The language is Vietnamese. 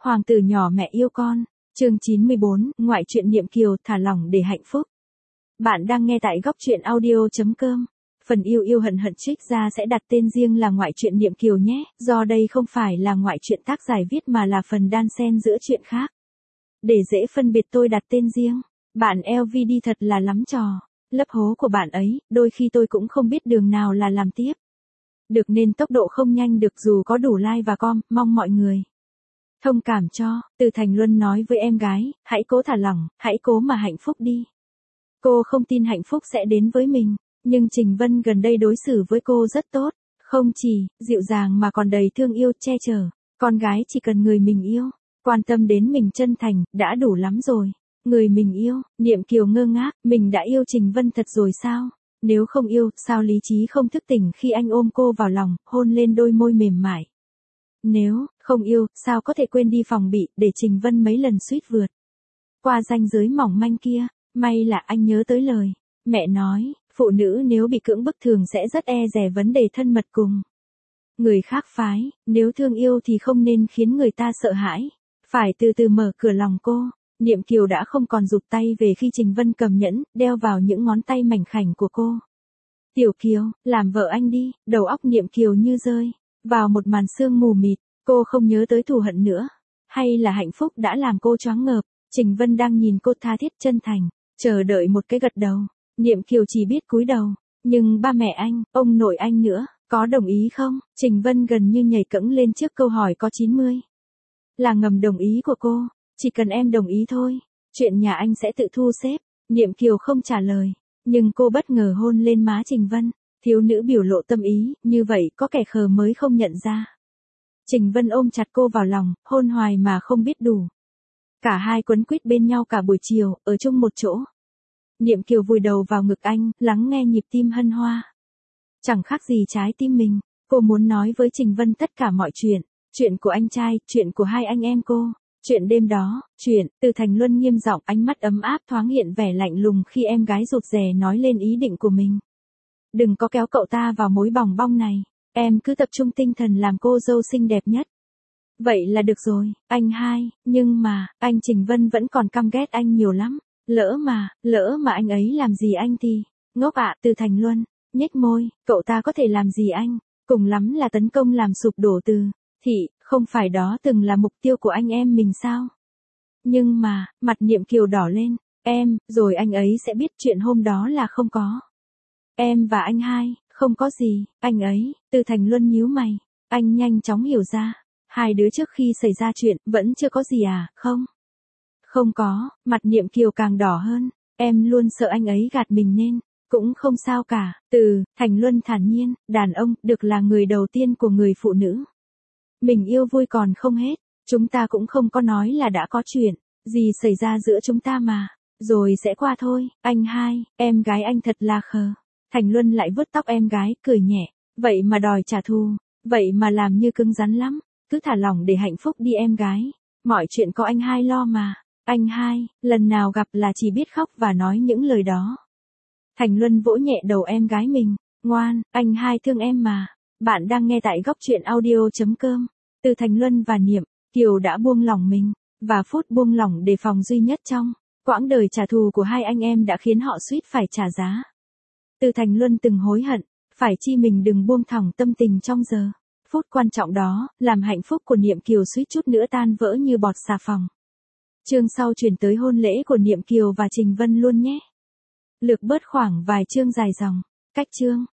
Hoàng tử nhỏ mẹ yêu con. Chương 94, ngoại truyện Niệm Kiều thả lỏng để hạnh phúc. Bạn đang nghe tại góc truyện audio.com. Phần yêu yêu hận hận trích ra sẽ đặt tên riêng là ngoại truyện Niệm Kiều nhé, do đây không phải là ngoại truyện tác giải viết mà là phần đan xen giữa chuyện khác. Để dễ phân biệt tôi đặt tên riêng. Bạn LVD thật là lắm trò. Lấp hố của bạn ấy, đôi khi tôi cũng không biết đường nào là làm tiếp. Được nên tốc độ không nhanh được dù có đủ like và mong mọi người thông cảm cho. Từ Thành Luân nói với em gái, hãy cố thả lỏng, hãy cố mà hạnh phúc đi. Cô không tin hạnh phúc sẽ đến với mình, nhưng Trình Vân gần đây đối xử với cô rất tốt, không chỉ dịu dàng mà còn đầy thương yêu che chở. Con gái chỉ cần người mình yêu, quan tâm đến mình chân thành, đã đủ lắm rồi. Người mình yêu, Niệm Kiều ngơ ngác, mình đã yêu Trình Vân thật rồi sao? Nếu không yêu, sao lý trí không thức tỉnh khi anh ôm cô vào lòng, hôn lên đôi môi mềm mại? Nếu không yêu, sao có thể quên đi phòng bị, để Trình Vân mấy lần suýt vượt qua ranh giới mỏng manh kia? May là anh nhớ tới lời mẹ nói, phụ nữ nếu bị cưỡng bức thường sẽ rất e dè vấn đề thân mật cùng người khác phái, nếu thương yêu thì không nên khiến người ta sợ hãi, phải từ từ mở cửa lòng cô. Niệm Kiều đã không còn rụt tay về khi Trình Vân cầm nhẫn, đeo vào những ngón tay mảnh khảnh của cô. Tiểu Kiều, làm vợ anh đi. Đầu óc Niệm Kiều như rơi vào một màn sương mù mịt, cô không nhớ tới thù hận nữa, hay là hạnh phúc đã làm cô choáng ngợp. Trình Vân đang nhìn cô tha thiết chân thành, chờ đợi một cái gật đầu. Niệm Kiều chỉ biết cúi đầu, nhưng ba mẹ anh, ông nội anh nữa, có đồng ý không? Trình Vân gần như nhảy cẫng lên trước câu hỏi có 90. Là ngầm đồng ý của cô, chỉ cần em đồng ý thôi, chuyện nhà anh sẽ tự thu xếp. Niệm Kiều không trả lời, nhưng cô bất ngờ hôn lên má Trình Vân. Thiếu nữ biểu lộ tâm ý, như vậy có kẻ khờ mới không nhận ra. Trình Vân ôm chặt cô vào lòng, hôn hoài mà không biết đủ. Cả hai quấn quýt bên nhau cả buổi chiều, ở chung một chỗ. Niệm Kiều vùi đầu vào ngực anh, lắng nghe nhịp tim hân hoa. Chẳng khác gì trái tim mình, cô muốn nói với Trình Vân tất cả mọi chuyện. Chuyện của anh trai, chuyện của hai anh em cô, chuyện đêm đó, chuyện. Từ Thành Luân nghiêm giọng, ánh mắt ấm áp thoáng hiện vẻ lạnh lùng khi em gái rụt rè nói lên ý định của mình. Đừng có kéo cậu ta vào mối bòng bong này, em cứ tập trung tinh thần làm cô dâu xinh đẹp nhất. Vậy là được rồi, anh hai, nhưng mà, anh Trình Vân vẫn còn căm ghét anh nhiều lắm. Lỡ mà anh ấy làm gì anh thì, ngốc ạ. Từ Thành Luân nhếch môi, cậu ta có thể làm gì anh, cùng lắm là tấn công làm sụp đổ Từ Thị, không phải đó từng là mục tiêu của anh em mình sao? Nhưng mà, mặt Niệm Kiều đỏ lên, rồi anh ấy sẽ biết chuyện hôm đó là không có. Em và anh hai, không có gì, anh ấy. Từ Thành Luân nhíu mày, anh nhanh chóng hiểu ra, hai đứa trước khi xảy ra chuyện, vẫn chưa có gì à? Không có. Mặt Niệm Kiều càng đỏ hơn, em luôn sợ anh ấy gạt mình nên cũng không sao cả. Từ Thành Luân thản nhiên, đàn ông được là người đầu tiên của người phụ nữ mình yêu vui còn không hết, chúng ta cũng không có nói là đã có chuyện gì xảy ra giữa chúng ta mà, rồi sẽ qua thôi. Anh hai, em gái anh thật là khờ. Thành Luân lại vuốt tóc em gái, cười nhẹ, vậy mà đòi trả thù, vậy mà làm như cứng rắn lắm, cứ thả lỏng để hạnh phúc đi em gái, mọi chuyện có anh hai lo mà. Anh hai, lần nào gặp là chỉ biết khóc và nói những lời đó. Thành Luân vỗ nhẹ đầu em gái mình, ngoan, anh hai thương em mà. Bạn đang nghe tại góc truyện audio.com. Từ Thành Luân và Niệm Kiều đã buông lỏng mình, và phút buông lỏng đề phòng duy nhất trong quãng đời trả thù của hai anh em đã khiến họ suýt phải trả giá. Từ Thành Luân từng hối hận, phải chi mình đừng buông thõng tâm tình trong giờ phút quan trọng đó, làm hạnh phúc của Niệm Kiều suýt chút nữa tan vỡ như bọt xà phòng. Chương sau chuyển tới hôn lễ của Niệm Kiều và Trình Vân luôn nhé. Lược bớt khoảng vài chương dài dòng. Cách chương.